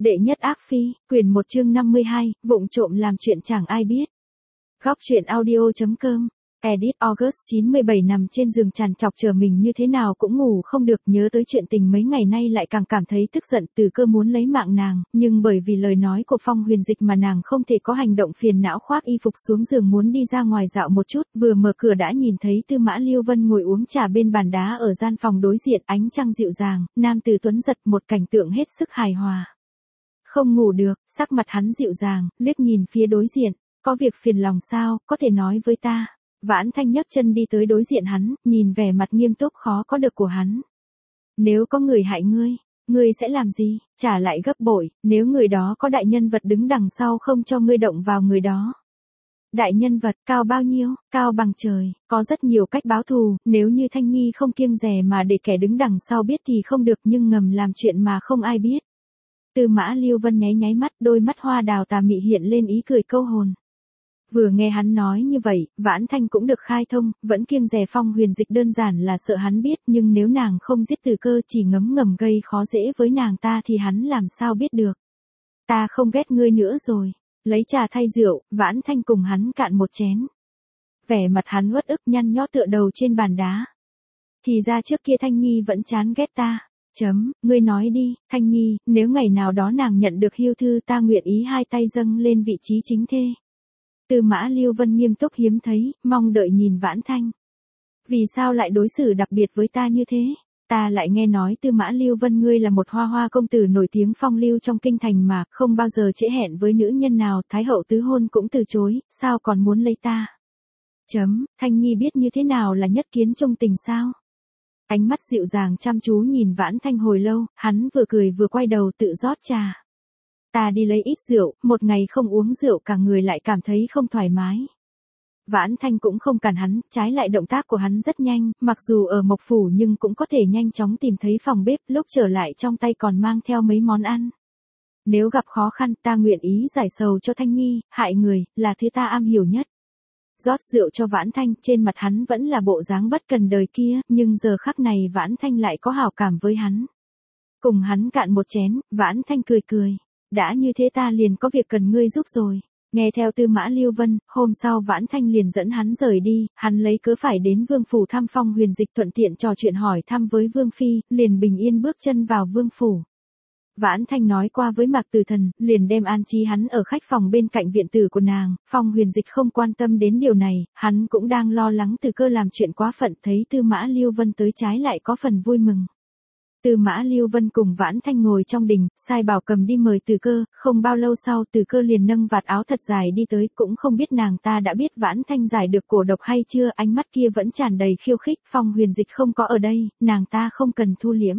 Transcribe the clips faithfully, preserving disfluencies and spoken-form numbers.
Đệ nhất ác phi, quyển một chương năm mươi hai, vụng trộm làm chuyện chẳng ai biết. Góc truyện audio chấm com. Edit August chín mươi bảy nằm trên giường trằn trọc chờ mình như thế nào cũng ngủ không được, nhớ tới chuyện tình mấy ngày nay lại càng cảm thấy tức giận. Từ Cơ muốn lấy mạng nàng, nhưng bởi vì lời nói của Phong Huyền Dịch mà nàng không thể có hành động, phiền não khoác y phục xuống giường muốn đi ra ngoài dạo một chút, vừa mở cửa đã nhìn thấy Tư Mã Lưu Vân ngồi uống trà bên bàn đá ở gian phòng đối diện, ánh trăng dịu dàng, nam tử tuấn giật, một cảnh tượng hết sức hài hòa. Không ngủ được, sắc mặt hắn dịu dàng, liếc nhìn phía đối diện, có việc phiền lòng sao, có thể nói với ta. Vãn Thanh nhấc chân đi tới đối diện hắn, nhìn vẻ mặt nghiêm túc khó có được của hắn. Nếu có người hại ngươi, ngươi sẽ làm gì? Trả lại gấp bội, nếu người đó có đại nhân vật đứng đằng sau không cho ngươi động vào người đó. Đại nhân vật, cao bao nhiêu? Cao bằng trời, có rất nhiều cách báo thù, nếu như Thanh Nhi không kiêng dè mà để kẻ đứng đằng sau biết thì không được, nhưng ngầm làm chuyện mà không ai biết. Tư Mã Lưu Vân nháy nháy mắt, đôi mắt hoa đào tà mị hiện lên ý cười câu hồn. Vừa nghe hắn nói như vậy, Vãn Thanh cũng được khai thông, vẫn kiêng dè Phong Huyền Dịch đơn giản là sợ hắn biết, nhưng nếu nàng không giết Từ Cơ chỉ ngấm ngầm gây khó dễ với nàng ta thì hắn làm sao biết được. Ta không ghét ngươi nữa rồi. Lấy trà thay rượu, Vãn Thanh cùng hắn cạn một chén. Vẻ mặt hắn uất ức nhăn nhó tựa đầu trên bàn đá. Thì ra trước kia Thanh Nhi vẫn chán ghét ta. Chấm, ngươi nói đi, Thanh Nhi, nếu ngày nào đó nàng nhận được hiêu thư ta nguyện ý hai tay dâng lên vị trí chính thê. Tư Mã Lưu Vân nghiêm túc hiếm thấy, mong đợi nhìn Vãn Thanh. Vì sao lại đối xử đặc biệt với ta như thế? Ta lại nghe nói Tư Mã Lưu Vân ngươi là một hoa hoa công tử nổi tiếng phong lưu trong kinh thành mà, không bao giờ trễ hẹn với nữ nhân nào, thái hậu tứ hôn cũng từ chối, sao còn muốn lấy ta? Chấm, Thanh Nhi biết như thế nào là nhất kiến trung tình sao? Ánh mắt dịu dàng chăm chú nhìn Vãn Thanh hồi lâu, hắn vừa cười vừa quay đầu tự rót trà. Ta đi lấy ít rượu, một ngày không uống rượu cả người lại cảm thấy không thoải mái. Vãn Thanh cũng không cản hắn, trái lại động tác của hắn rất nhanh, mặc dù ở Mộc Phủ nhưng cũng có thể nhanh chóng tìm thấy phòng bếp, lúc trở lại trong tay còn mang theo mấy món ăn. Nếu gặp khó khăn ta nguyện ý giải sầu cho Thanh Nhi, hại người, là thứ ta am hiểu nhất. Rót rượu cho Vãn Thanh, trên mặt hắn vẫn là bộ dáng bất cần đời kia, nhưng giờ khắc này Vãn Thanh lại có hảo cảm với hắn. Cùng hắn cạn một chén, Vãn Thanh cười cười. Đã như thế ta liền có việc cần ngươi giúp rồi. Nghe theo Tư Mã Lưu Vân, hôm sau Vãn Thanh liền dẫn hắn rời đi, hắn lấy cớ phải đến Vương Phủ thăm Phong Huyền Dịch, thuận tiện trò chuyện hỏi thăm với Vương Phi, liền bình yên bước chân vào Vương Phủ. Vãn Thanh nói qua với Mạc Tử Thần, liền đem an trí hắn ở khách phòng bên cạnh viện tử của nàng. Phong Huyền Dịch không quan tâm đến điều này, hắn cũng đang lo lắng Từ Cơ làm chuyện quá phận, thấy Tư Mã Lưu Vân tới trái lại có phần vui mừng. Tư Mã Lưu Vân cùng Vãn Thanh ngồi trong đình, sai bảo cầm đi mời Từ Cơ, không bao lâu sau Từ Cơ liền nâng vạt áo thật dài đi tới, cũng không biết nàng ta đã biết Vãn Thanh giải được cổ độc hay chưa, ánh mắt kia vẫn tràn đầy khiêu khích. Phong Huyền Dịch không có ở đây, nàng ta không cần thu liễm.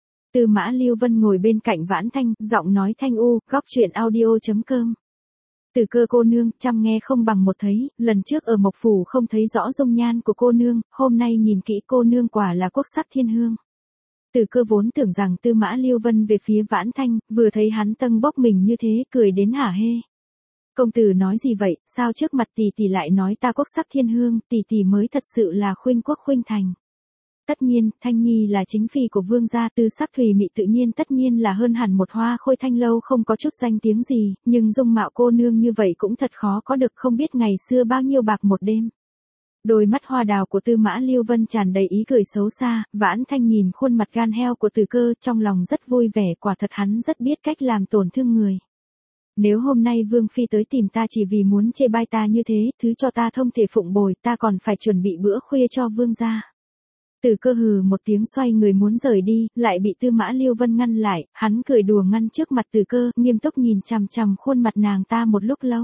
Tư Mã Lưu Vân ngồi bên cạnh Vãn Thanh, giọng nói thanh u, góc truyện audio chấm com. Từ Cơ cô nương, chăm nghe không bằng một thấy, lần trước ở Mộc Phủ không thấy rõ dung nhan của cô nương, hôm nay nhìn kỹ cô nương quả là quốc sắc thiên hương. Từ Cơ vốn tưởng rằng Tư Mã Lưu Vân về phía Vãn Thanh, vừa thấy hắn tâng bốc mình như thế, cười đến hả hê. Công tử nói gì vậy, sao trước mặt tỷ tỷ lại nói ta quốc sắc thiên hương, tỷ tỷ mới thật sự là khuynh quốc khuynh thành. Tất nhiên, Thanh Nhi là chính phi của vương gia, tư sắc thùy mị tự nhiên tất nhiên là hơn hẳn một hoa khôi thanh lâu không có chút danh tiếng gì, nhưng dung mạo cô nương như vậy cũng thật khó có được, không biết ngày xưa bao nhiêu bạc một đêm. Đôi mắt hoa đào của Tư Mã Lưu Vân tràn đầy ý cười xấu xa, Vãn Thanh nhìn khuôn mặt gan heo của Từ Cơ, trong lòng rất vui vẻ, quả thật hắn rất biết cách làm tổn thương người. Nếu hôm nay Vương Phi tới tìm ta chỉ vì muốn chê bai ta như thế, thứ cho ta thông thể phụng bồi, ta còn phải chuẩn bị bữa khuya cho Vương gia. Từ Cơ hừ một tiếng xoay người muốn rời đi, lại bị Tư Mã Lưu Vân ngăn lại, hắn cười đùa ngăn trước mặt Từ Cơ, nghiêm túc nhìn chằm chằm khuôn mặt nàng ta một lúc lâu.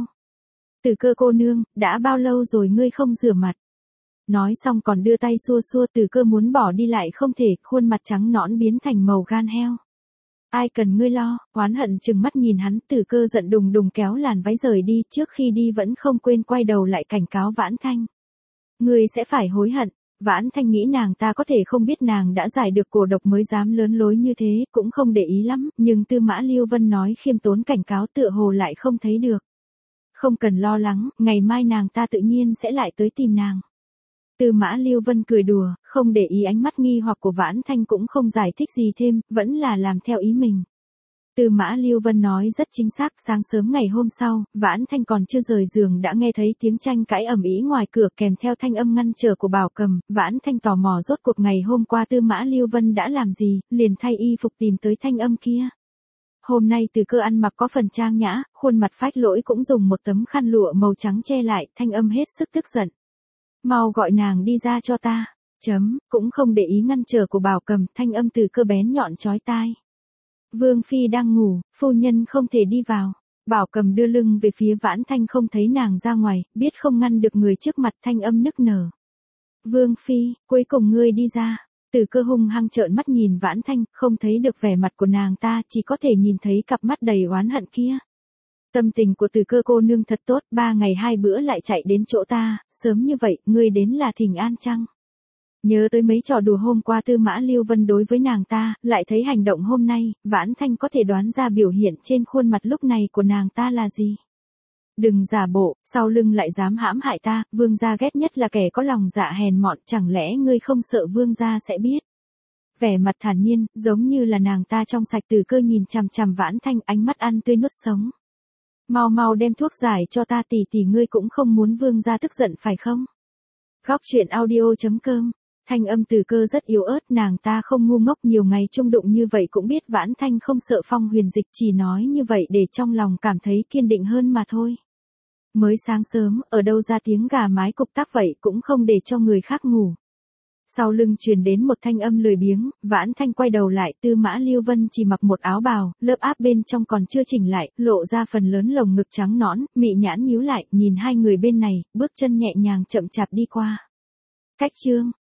Từ Cơ cô nương, đã bao lâu rồi ngươi không rửa mặt? Nói xong còn đưa tay xua xua. Từ Cơ muốn bỏ đi lại không thể, khuôn mặt trắng nõn biến thành màu gan heo. Ai cần ngươi lo, oán hận chừng mắt nhìn hắn, Từ Cơ giận đùng đùng kéo làn váy rời đi, trước khi đi vẫn không quên quay đầu lại cảnh cáo Vãn Thanh. Ngươi sẽ phải hối hận. Vãn Thanh nghĩ nàng ta có thể không biết nàng đã giải được cổ độc mới dám lớn lối như thế, cũng không để ý lắm, nhưng Tư Mã Lưu Vân nói khiêm tốn cảnh cáo tựa hồ lại không thấy được. Không cần lo lắng, ngày mai nàng ta tự nhiên sẽ lại tới tìm nàng. Tư Mã Lưu Vân cười đùa, không để ý ánh mắt nghi hoặc của Vãn Thanh cũng không giải thích gì thêm, vẫn là làm theo ý mình. Tư Mã Lưu Vân nói rất chính xác, sáng sớm ngày hôm sau, Vãn Thanh còn chưa rời giường đã nghe thấy tiếng tranh cãi ầm ĩ ngoài cửa kèm theo thanh âm ngăn trở của Bảo Cầm, Vãn Thanh tò mò rốt cuộc ngày hôm qua Tư Mã Lưu Vân đã làm gì, liền thay y phục tìm tới thanh âm kia. Hôm nay Từ Cơ ăn mặc có phần trang nhã, khuôn mặt phách lỗi cũng dùng một tấm khăn lụa màu trắng che lại, thanh âm hết sức tức giận. Mau gọi nàng đi ra cho ta, chấm, cũng không để ý ngăn trở của Bảo Cầm, thanh âm Từ Cơ bén nhọn chói tai. Vương Phi đang ngủ, phu nhân không thể đi vào. Bảo Cầm đưa lưng về phía Vãn Thanh không thấy nàng ra ngoài, biết không ngăn được người trước mặt thanh âm nức nở. Vương Phi, cuối cùng ngươi đi ra. Từ Cơ hung hăng trợn mắt nhìn Vãn Thanh, không thấy được vẻ mặt của nàng ta, chỉ có thể nhìn thấy cặp mắt đầy oán hận kia. Tâm tình của Từ Cơ cô nương thật tốt, ba ngày hai bữa lại chạy đến chỗ ta, sớm như vậy, ngươi đến là thỉnh an chăng? Nhớ tới mấy trò đùa hôm qua Tư Mã Lưu Vân đối với nàng ta, lại thấy hành động hôm nay, Vãn Thanh có thể đoán ra biểu hiện trên khuôn mặt lúc này của nàng ta là gì. Đừng giả bộ, sau lưng lại dám hãm hại ta, vương gia ghét nhất là kẻ có lòng dạ hèn mọn, chẳng lẽ ngươi không sợ vương gia sẽ biết. Vẻ mặt thản nhiên, giống như là nàng ta trong sạch. Từ Cơ nhìn chằm chằm Vãn Thanh, ánh mắt ăn tươi nuốt sống. Mau mau đem thuốc giải cho ta, tỷ tỷ, ngươi cũng không muốn vương gia tức giận phải không? Góc truyện audio chấm com. Thanh âm Từ Cơ rất yếu ớt, nàng ta không ngu ngốc, nhiều ngày chung đụng như vậy cũng biết Vãn Thanh không sợ phong huyền dịch, chỉ nói như vậy để trong lòng cảm thấy kiên định hơn mà thôi. Mới sáng sớm, ở đâu ra tiếng gà mái cục tác vậy cũng không để cho người khác ngủ. Sau lưng truyền đến một thanh âm lười biếng, Vãn Thanh quay đầu lại, Tư Mã Lưu Vân chỉ mặc một áo bào, lớp áp bên trong còn chưa chỉnh lại, lộ ra phần lớn lồng ngực trắng nõn, mị nhãn nhíu lại, nhìn hai người bên này, bước chân nhẹ nhàng chậm chạp đi qua. Cách chương